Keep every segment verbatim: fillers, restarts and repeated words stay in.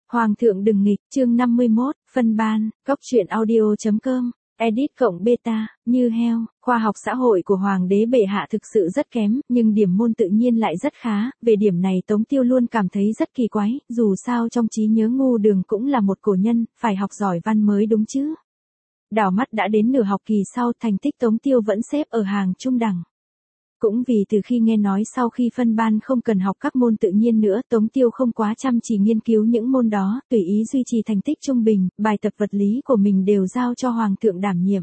Hoàng thượng đừng nghịch, chương năm mươi mốt, phân ban, góc truyện audio.com, edit cộng beta, như heo, khoa học xã hội của Hoàng đế bệ hạ thực sự rất kém, nhưng điểm môn tự nhiên lại rất khá, về điểm này Tống Tiêu luôn cảm thấy rất kỳ quái, dù sao trong trí nhớ Ngu Đường cũng là một cổ nhân, phải học giỏi văn mới đúng chứ. Đảo mắt đã đến nửa học kỳ sau, thành tích Tống Tiêu vẫn xếp ở hàng trung đẳng. Cũng vì từ khi nghe nói sau khi phân ban không cần học các môn tự nhiên nữa, Tống Tiêu không quá chăm chỉ nghiên cứu những môn đó, tùy ý duy trì thành tích trung bình, bài tập vật lý của mình đều giao cho Hoàng thượng đảm nhiệm.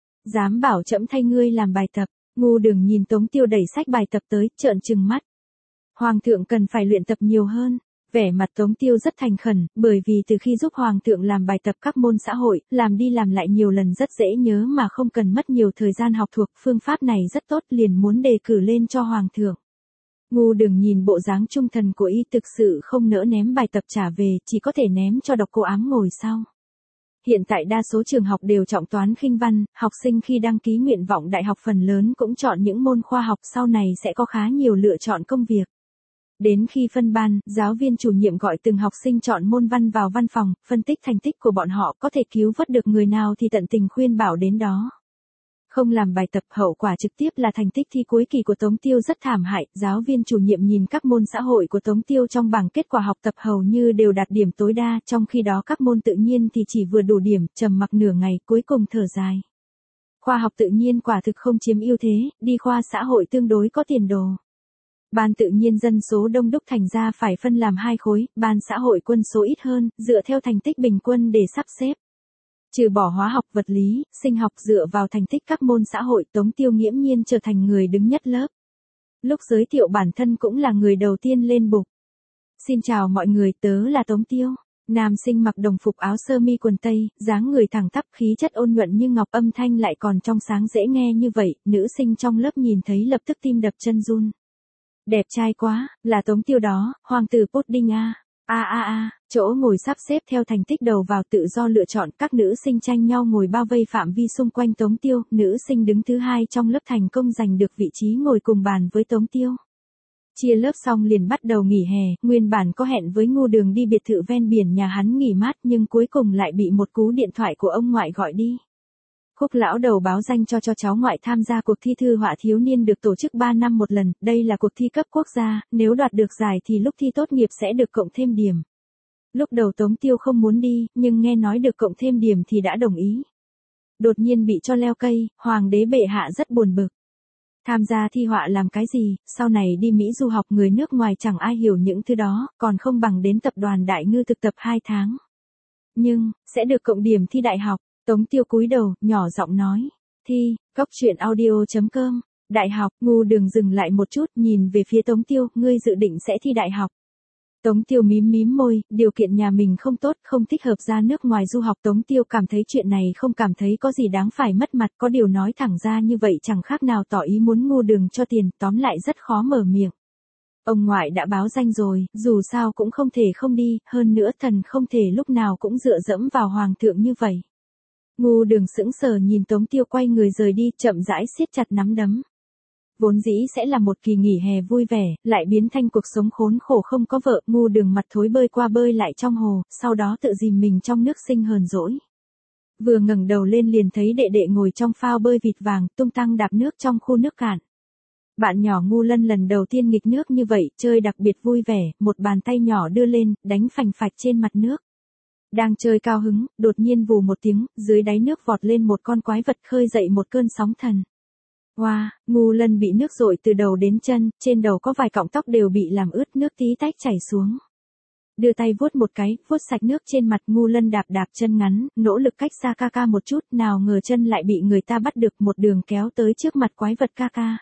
Dám bảo trẫm thay ngươi làm bài tập, Ngu Đường nhìn Tống Tiêu đẩy sách bài tập tới, trợn trừng mắt. Hoàng thượng cần phải luyện tập nhiều hơn. Vẻ mặt Tống Tiêu rất thành khẩn, bởi vì từ khi giúp Hoàng thượng làm bài tập các môn xã hội, làm đi làm lại nhiều lần rất dễ nhớ mà không cần mất nhiều thời gian học thuộc, phương pháp này rất tốt, liền muốn đề cử lên cho Hoàng thượng. Ngu Đường nhìn bộ dáng trung thần của y thực sự không nỡ ném bài tập trả về, chỉ có thể ném cho độc cô ám ngồi sau. Hiện tại đa số trường học đều trọng toán khinh văn, học sinh khi đăng ký nguyện vọng đại học phần lớn cũng chọn những môn khoa học, sau này sẽ có khá nhiều lựa chọn công việc. Đến khi phân ban, giáo viên chủ nhiệm gọi từng học sinh chọn môn văn vào văn phòng, phân tích thành tích của bọn họ, có thể cứu vớt được người nào thì tận tình khuyên bảo đến đó. Không làm bài tập, hậu quả trực tiếp là thành tích thi cuối kỳ của Tống Tiêu rất thảm hại, giáo viên chủ nhiệm nhìn các môn xã hội của Tống Tiêu trong bảng kết quả học tập hầu như đều đạt điểm tối đa, trong khi đó các môn tự nhiên thì chỉ vừa đủ điểm, trầm mặc nửa ngày, cuối cùng thở dài. Khoa học tự nhiên quả thực không chiếm ưu thế, đi khoa xã hội tương đối có tiền đồ. Ban tự nhiên dân số đông đúc thành ra phải phân làm hai khối, ban xã hội quân số ít hơn, dựa theo thành tích bình quân để sắp xếp. Trừ bỏ hóa học, vật lý, sinh học dựa vào thành tích các môn xã hội, Tống Tiêu nghiễm nhiên trở thành người đứng nhất lớp. Lúc giới thiệu bản thân cũng là người đầu tiên lên bục. Xin chào mọi người, tớ là Tống Tiêu. Nam sinh mặc đồng phục áo sơ mi quần tây, dáng người thẳng tắp, khí chất ôn nhuận như ngọc, âm thanh lại còn trong sáng dễ nghe như vậy, nữ sinh trong lớp nhìn thấy lập tức tim đập chân run. Đẹp trai quá, là Tống Tiêu đó, hoàng tử Pudding a. A a a, chỗ ngồi sắp xếp theo thành tích đầu vào tự do lựa chọn, các nữ sinh tranh nhau ngồi bao vây phạm vi xung quanh Tống Tiêu, nữ sinh đứng thứ hai trong lớp thành công giành được vị trí ngồi cùng bàn với Tống Tiêu. Chia lớp xong liền bắt đầu nghỉ hè, nguyên bản có hẹn với Ngu Đường đi biệt thự ven biển nhà hắn nghỉ mát nhưng cuối cùng lại bị một cú điện thoại của ông ngoại gọi đi. Khúc lão đầu báo danh cho cho cháu ngoại tham gia cuộc thi thư họa thiếu niên được tổ chức ba năm một lần, đây là cuộc thi cấp quốc gia, nếu đoạt được giải thì lúc thi tốt nghiệp sẽ được cộng thêm điểm. Lúc đầu Tống Tiêu không muốn đi, nhưng nghe nói được cộng thêm điểm thì đã đồng ý. Đột nhiên bị cho leo cây, Hoàng đế bệ hạ rất buồn bực. Tham gia thi họa làm cái gì, sau này đi Mỹ du học, người nước ngoài chẳng ai hiểu những thứ đó, còn không bằng đến tập đoàn Đại Ngư thực tập hai tháng. Nhưng, sẽ được cộng điểm thi đại học. Tống Tiêu cúi đầu, nhỏ giọng nói. Thi, góc truyện audio.com, đại học. Ngu Đường dừng lại một chút, nhìn về phía Tống Tiêu, ngươi dự định sẽ thi đại học. Tống Tiêu mím mím môi, điều kiện nhà mình không tốt, không thích hợp ra nước ngoài du học. Tống Tiêu cảm thấy chuyện này không cảm thấy có gì đáng phải mất mặt, có điều nói thẳng ra như vậy chẳng khác nào tỏ ý muốn Ngu Đường cho tiền, tóm lại rất khó mở miệng. Ông ngoại đã báo danh rồi, dù sao cũng không thể không đi, hơn nữa thần không thể lúc nào cũng dựa dẫm vào Hoàng thượng như vậy. Ngu Đường sững sờ nhìn Tống Tiêu quay người rời đi, chậm rãi siết chặt nắm đấm. Vốn dĩ sẽ là một kỳ nghỉ hè vui vẻ, lại biến thành cuộc sống khốn khổ không có vợ. Ngu Đường mặt thối bơi qua bơi lại trong hồ, sau đó tự dìm mình trong nước sinh hờn dỗi. Vừa ngẩng đầu lên liền thấy đệ đệ ngồi trong phao bơi vịt vàng, tung tăng đạp nước trong khu nước cạn. Bạn nhỏ Ngu Lân lần đầu tiên nghịch nước như vậy, chơi đặc biệt vui vẻ, một bàn tay nhỏ đưa lên, đánh phành phạch trên mặt nước. Đang chơi cao hứng, đột nhiên vù một tiếng, dưới đáy nước vọt lên một con quái vật khơi dậy một cơn sóng thần. Wow, Ngu Lân bị nước dội từ đầu đến chân, trên đầu có vài cọng tóc đều bị làm ướt, nước tí tách chảy xuống. Đưa tay vuốt một cái, vuốt sạch nước trên mặt. Ngu Lân đạp đạp chân ngắn, nỗ lực cách xa ca ca một chút, nào ngờ chân lại bị người ta bắt được, một đường kéo tới trước mặt quái vật ca ca.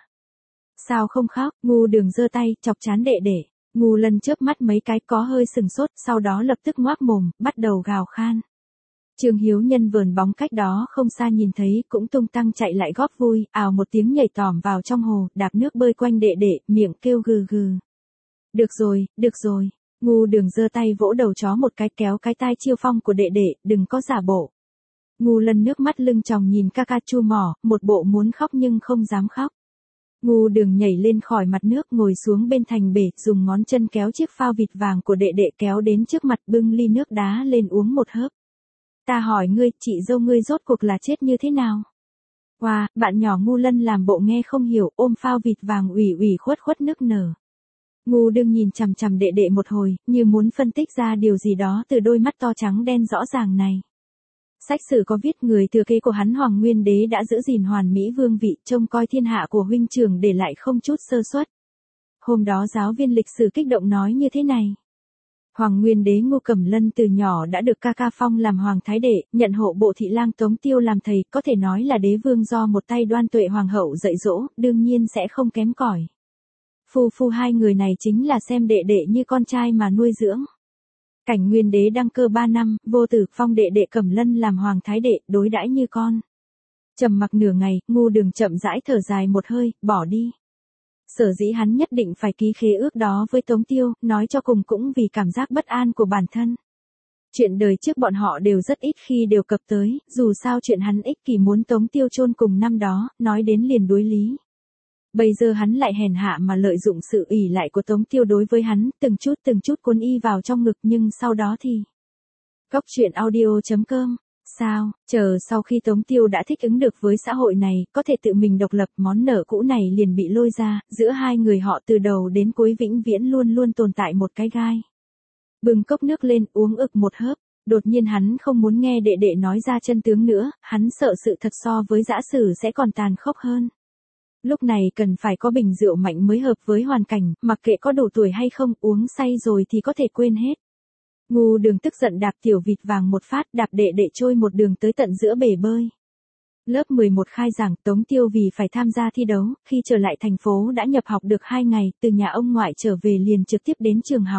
Sao không khóc? Ngu Đường giơ tay, chọc chán đệ đệ. Ngu Lân chớp mắt mấy cái, có hơi sừng sốt, sau đó lập tức ngoác mồm, bắt đầu gào khan. Trương Hiếu Nhân vờn bóng cách đó không xa nhìn thấy, cũng tung tăng chạy lại góp vui, ào một tiếng nhảy tỏm vào trong hồ, đạp nước bơi quanh đệ đệ, miệng kêu gừ gừ. Được rồi, được rồi. Ngu Đường giơ tay vỗ đầu chó một cái, kéo cái tai Chiêu Phong của đệ đệ, đừng có giả bộ. Ngu Lân nước mắt lưng tròng nhìn ca ca chu mỏ, một bộ muốn khóc nhưng không dám khóc. Ngu Đường nhảy lên khỏi mặt nước, ngồi xuống bên thành bể, dùng ngón chân kéo chiếc phao vịt vàng của đệ đệ kéo đến trước mặt, bưng ly nước đá lên uống một hớp. Ta hỏi ngươi, chị dâu ngươi rốt cuộc là chết như thế nào? Wow, bạn nhỏ Ngu Lân làm bộ nghe không hiểu, ôm phao vịt vàng ủy ủy khuất khuất nức nở. Ngu Đường nhìn chằm chằm đệ đệ một hồi, như muốn phân tích ra điều gì đó từ đôi mắt to trắng đen rõ ràng này. Sách sử có viết người thừa kế của hắn Hoàng Nguyên Đế đã giữ gìn hoàn mỹ vương vị, trông coi thiên hạ của huynh trưởng để lại không chút sơ suất. Hôm đó giáo viên lịch sử kích động nói như thế này. Hoàng Nguyên Đế Ngô Cẩm Lân từ nhỏ đã được ca ca phong làm hoàng thái đệ, nhận hộ bộ thị lang Tống Tiêu làm thầy, có thể nói là đế vương do một tay Đoan Tuệ hoàng hậu dạy dỗ, đương nhiên sẽ không kém cỏi. Phu phu hai người này chính là xem đệ đệ như con trai mà nuôi dưỡng. Cảnh Nguyên Đế đăng cơ ba năm, vô tử phong đệ đệ Cẩm Lân làm hoàng thái đệ, đối đãi như con. Trầm mặc nửa ngày, Ngu Đường chậm rãi thở dài một hơi, bỏ đi. Sở dĩ hắn nhất định phải ký khế ước đó với Tống Tiêu, nói cho cùng cũng vì cảm giác bất an của bản thân. Chuyện đời trước bọn họ đều rất ít khi đều cập tới, dù sao chuyện hắn ích kỷ muốn Tống Tiêu chôn cùng năm đó, nói đến liền đối lý. Bây giờ hắn lại hèn hạ mà lợi dụng sự ỷ lại của Tống Tiêu đối với hắn, từng chút từng chút cuốn y vào trong ngực, nhưng sau đó thì... Cóc truyện audio chấm com. Sao, chờ sau khi Tống Tiêu đã thích ứng được với xã hội này, có thể tự mình độc lập, món nợ cũ này liền bị lôi ra, giữa hai người họ từ đầu đến cuối vĩnh viễn luôn luôn tồn tại một cái gai. Bưng cốc nước lên, uống ực một hớp, đột nhiên hắn không muốn nghe đệ đệ nói ra chân tướng nữa, hắn sợ sự thật so với dã sử sẽ còn tàn khốc hơn. Lúc này cần phải có bình rượu mạnh mới hợp với hoàn cảnh, mặc kệ có đủ tuổi hay không, uống say rồi thì có thể quên hết. Ngu Đường tức giận đạp tiểu vịt vàng một phát, đạp đệ đệ trôi một đường tới tận giữa bể bơi. Lớp mười một khai giảng, Tống Tiêu vì phải tham gia thi đấu, khi trở lại thành phố đã nhập học được hai ngày, từ nhà ông ngoại trở về liền trực tiếp đến trường học.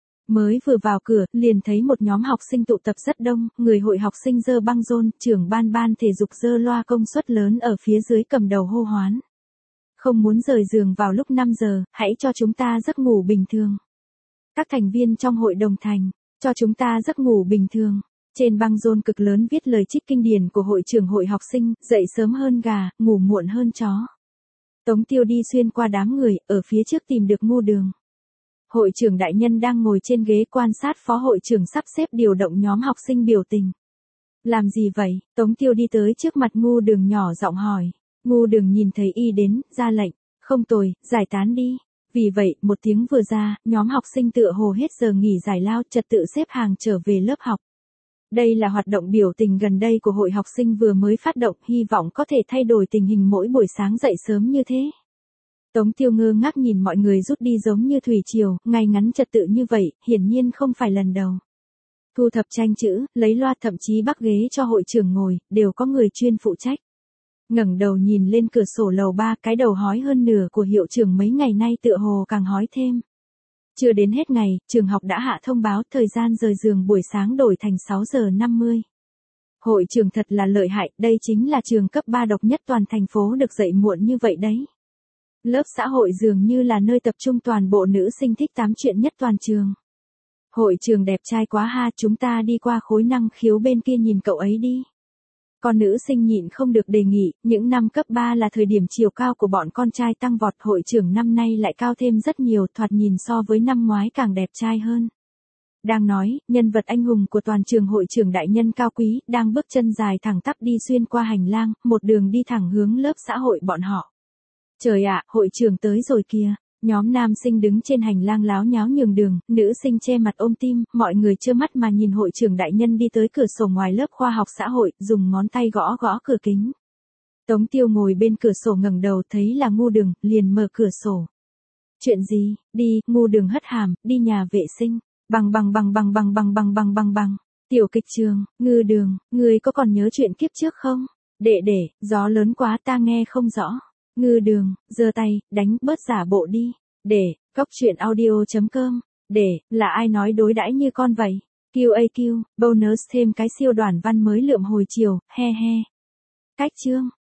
Mới vừa vào cửa, liền thấy một nhóm học sinh tụ tập rất đông, người hội học sinh giơ băng rôn, trưởng ban ban thể dục giơ loa công suất lớn ở phía dưới cầm đầu hô hoán. Không muốn rời giường vào lúc năm giờ, hãy cho chúng ta giấc ngủ bình thường. Các thành viên trong hội đồng thành, cho chúng ta giấc ngủ bình thường. Trên băng rôn cực lớn viết lời trích kinh điển của hội trưởng hội học sinh, dậy sớm hơn gà, ngủ muộn hơn chó. Tống Tiêu đi xuyên qua đám người, ở phía trước tìm được Ngu Đường. Hội trưởng đại nhân đang ngồi trên ghế quan sát phó hội trưởng sắp xếp điều động nhóm học sinh biểu tình. Làm gì vậy? Tống Tiêu đi tới trước mặt Ngu Đường nhỏ giọng hỏi. Ngu Đường nhìn thấy y đến, ra lệnh. Không tồi, giải tán đi. Vì vậy, một tiếng vừa ra, nhóm học sinh tựa hồ hết giờ nghỉ giải lao, trật tự xếp hàng trở về lớp học. Đây là hoạt động biểu tình gần đây của hội học sinh vừa mới phát động, hy vọng có thể thay đổi tình hình mỗi buổi sáng dậy sớm như thế. Tống Tiêu ngơ ngác nhìn mọi người rút đi giống như thủy triều, ngay ngắn trật tự như vậy, hiển nhiên không phải lần đầu. Thu thập tranh chữ, lấy loa, thậm chí bắc ghế cho hội trưởng ngồi, đều có người chuyên phụ trách. Ngẩng đầu nhìn lên cửa sổ lầu ba, cái đầu hói hơn nửa của hiệu trưởng mấy ngày nay tựa hồ càng hói thêm. Chưa đến hết ngày, trường học đã hạ thông báo thời gian rời giường buổi sáng đổi thành sáu giờ năm mươi. Hội trưởng thật là lợi hại, đây chính là trường cấp ba độc nhất toàn thành phố được dạy muộn như vậy đấy. Lớp xã hội dường như là nơi tập trung toàn bộ nữ sinh thích tám chuyện nhất toàn trường. Hội trưởng đẹp trai quá ha, chúng ta đi qua khối năng khiếu bên kia nhìn cậu ấy đi. Con nữ sinh nhịn không được đề nghị, những năm cấp ba là thời điểm chiều cao của bọn con trai tăng vọt, hội trưởng năm nay lại cao thêm rất nhiều, thoạt nhìn so với năm ngoái càng đẹp trai hơn. Đang nói, nhân vật anh hùng của toàn trường hội trưởng đại nhân cao quý, đang bước chân dài thẳng tắp đi xuyên qua hành lang, một đường đi thẳng hướng lớp xã hội bọn họ. Trời ạ, hội trưởng tới rồi kìa. Nhóm nam sinh đứng trên hành lang láo nháo nhường đường, nữ sinh che mặt ôm tim, mọi người trơ mắt mà nhìn hội trưởng đại nhân đi tới cửa sổ ngoài lớp khoa học xã hội, dùng ngón tay gõ gõ cửa kính. Tống Tiêu ngồi bên cửa sổ ngẩng đầu thấy là Ngu Đường, liền mở cửa sổ. Chuyện gì? Đi, Ngu Đường hất hàm, đi nhà vệ sinh. Bằng bằng bằng bằng bằng bằng bằng bằng bằng bằng. Tiểu kịch trường, Ngư Đường, ngươi có còn nhớ chuyện kiếp trước không? Đệ đệ, gió lớn quá ta nghe không rõ. Ngư Đường, giơ tay, đánh, bớt giả bộ đi. Để, cóc truyện audio chấm com. Để, là ai nói đối đãi như con vậy? quy a quy, bonus thêm cái siêu đoàn văn mới lượm hồi chiều, he he. Cách chương.